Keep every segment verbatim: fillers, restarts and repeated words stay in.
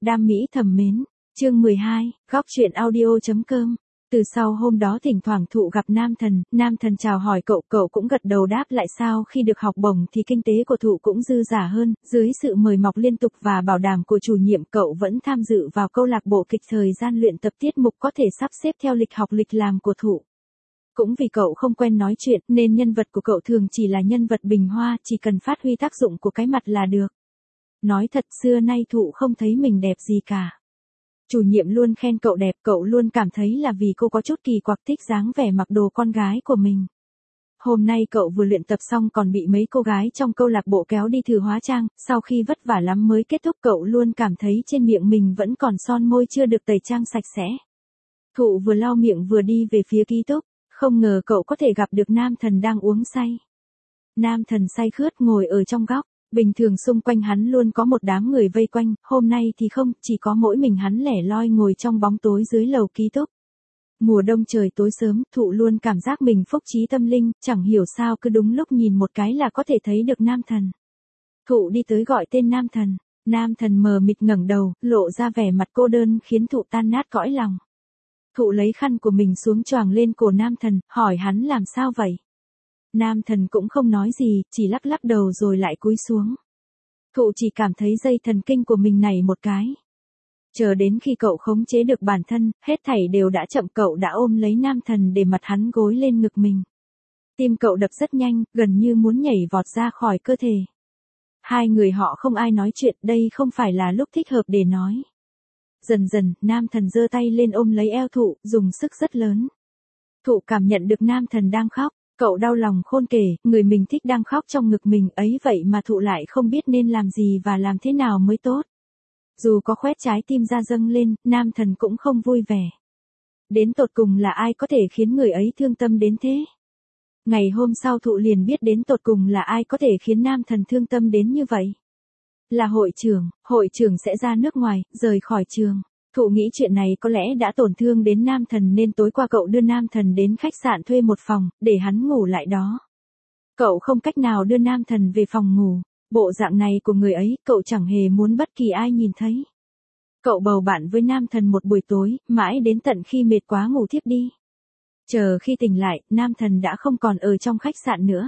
Đam mỹ thầm mến. Chương mười hai, góc truyện audio.com. Từ sau hôm đó thỉnh thoảng Thụ gặp Nam Thần, Nam Thần chào hỏi cậu, cậu cũng gật đầu đáp lại. Sau khi được học bổng thì kinh tế của Thụ cũng dư dả hơn, dưới sự mời mọc liên tục và bảo đảm của chủ nhiệm cậu vẫn tham dự vào câu lạc bộ kịch. Thời gian luyện tập tiết mục có thể sắp xếp theo lịch học lịch làm của Thụ. Cũng vì cậu không quen nói chuyện nên nhân vật của cậu thường chỉ là nhân vật bình hoa, chỉ cần phát huy tác dụng của cái mặt là được. Nói thật xưa nay Thụ không thấy mình đẹp gì cả. Chủ nhiệm luôn khen cậu đẹp, cậu luôn cảm thấy là vì cô có chút kỳ quặc thích dáng vẻ mặc đồ con gái của mình. Hôm nay cậu vừa luyện tập xong còn bị mấy cô gái trong câu lạc bộ kéo đi thử hóa trang, sau khi vất vả lắm mới kết thúc cậu luôn cảm thấy trên miệng mình vẫn còn son môi chưa được tẩy trang sạch sẽ. Thụ vừa lau miệng vừa đi về phía ký túc, không ngờ cậu có thể gặp được Nam Thần đang uống say. Nam Thần say khướt ngồi ở trong góc. Bình thường xung quanh hắn luôn có một đám người vây quanh, hôm nay thì không, chỉ có mỗi mình hắn lẻ loi ngồi trong bóng tối dưới lầu ký túc. Mùa đông trời tối sớm, Thụ luôn cảm giác mình phúc trí tâm linh, chẳng hiểu sao cứ đúng lúc nhìn một cái là có thể thấy được Nam Thần. Thụ đi tới gọi tên Nam Thần, Nam Thần mờ mịt ngẩng đầu, lộ ra vẻ mặt cô đơn khiến Thụ tan nát cõi lòng. Thụ lấy khăn của mình xuống choàng lên cổ Nam Thần, hỏi hắn làm sao vậy? Nam Thần cũng không nói gì, chỉ lắc lắc đầu rồi lại cúi xuống. Thụ chỉ cảm thấy dây thần kinh của mình nảy một cái. Chờ đến khi cậu khống chế được bản thân, hết thảy đều đã chậm, cậu đã ôm lấy Nam Thần để mặt hắn gối lên ngực mình. Tim cậu đập rất nhanh, gần như muốn nhảy vọt ra khỏi cơ thể. Hai người họ không ai nói chuyện, đây không phải là lúc thích hợp để nói. Dần dần, Nam Thần giơ tay lên ôm lấy eo Thụ, dùng sức rất lớn. Thụ cảm nhận được Nam Thần đang khóc. Cậu đau lòng khôn kể, người mình thích đang khóc trong ngực mình ấy vậy mà Thụ lại không biết nên làm gì và làm thế nào mới tốt. Dù có khoét trái tim ra dâng lên, Nam Thần cũng không vui vẻ. Đến tột cùng là ai có thể khiến người ấy thương tâm đến thế? Ngày hôm sau Thụ liền biết đến tột cùng là ai có thể khiến Nam Thần thương tâm đến như vậy. Là hội trưởng, hội trưởng sẽ ra nước ngoài, rời khỏi trường. Thụ nghĩ chuyện này có lẽ đã tổn thương đến Nam Thần nên tối qua cậu đưa Nam Thần đến khách sạn thuê một phòng, để hắn ngủ lại đó. Cậu không cách nào đưa Nam Thần về phòng ngủ, bộ dạng này của người ấy cậu chẳng hề muốn bất kỳ ai nhìn thấy. Cậu bầu bạn với Nam Thần một buổi tối, mãi đến tận khi mệt quá ngủ thiếp đi. Chờ khi tỉnh lại, Nam Thần đã không còn ở trong khách sạn nữa.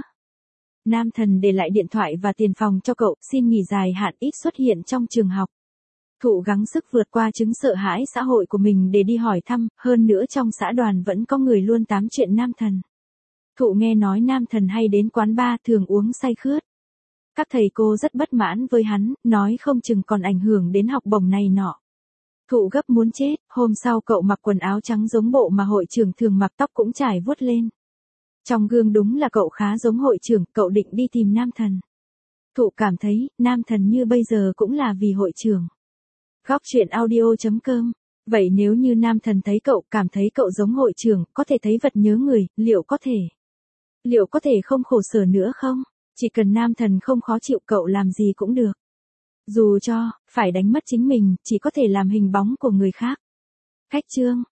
Nam Thần để lại điện thoại và tiền phòng cho cậu, xin nghỉ dài hạn ít xuất hiện trong trường học. Thụ gắng sức vượt qua chứng sợ hãi xã hội của mình để đi hỏi thăm, hơn nữa trong xã đoàn vẫn có người luôn tám chuyện Nam Thần. Thụ nghe nói Nam Thần hay đến quán bar thường uống say khướt. Các thầy cô rất bất mãn với hắn, nói không chừng còn ảnh hưởng đến học bổng này nọ. Thụ gấp muốn chết, hôm sau cậu mặc quần áo trắng giống bộ mà hội trưởng thường mặc, tóc cũng trải vuốt lên. Trong gương đúng là cậu khá giống hội trưởng, cậu định đi tìm Nam Thần. Thụ cảm thấy, Nam Thần như bây giờ cũng là vì hội trưởng. Góc truyện audio.com. Vậy nếu như Nam Thần thấy cậu, cảm thấy cậu giống hội trưởng, có thể thấy vật nhớ người, liệu có thể? Liệu có thể không khổ sở nữa không? Chỉ cần Nam Thần không khó chịu cậu làm gì cũng được. Dù cho, phải đánh mất chính mình, chỉ có thể làm hình bóng của người khác. Khách chương.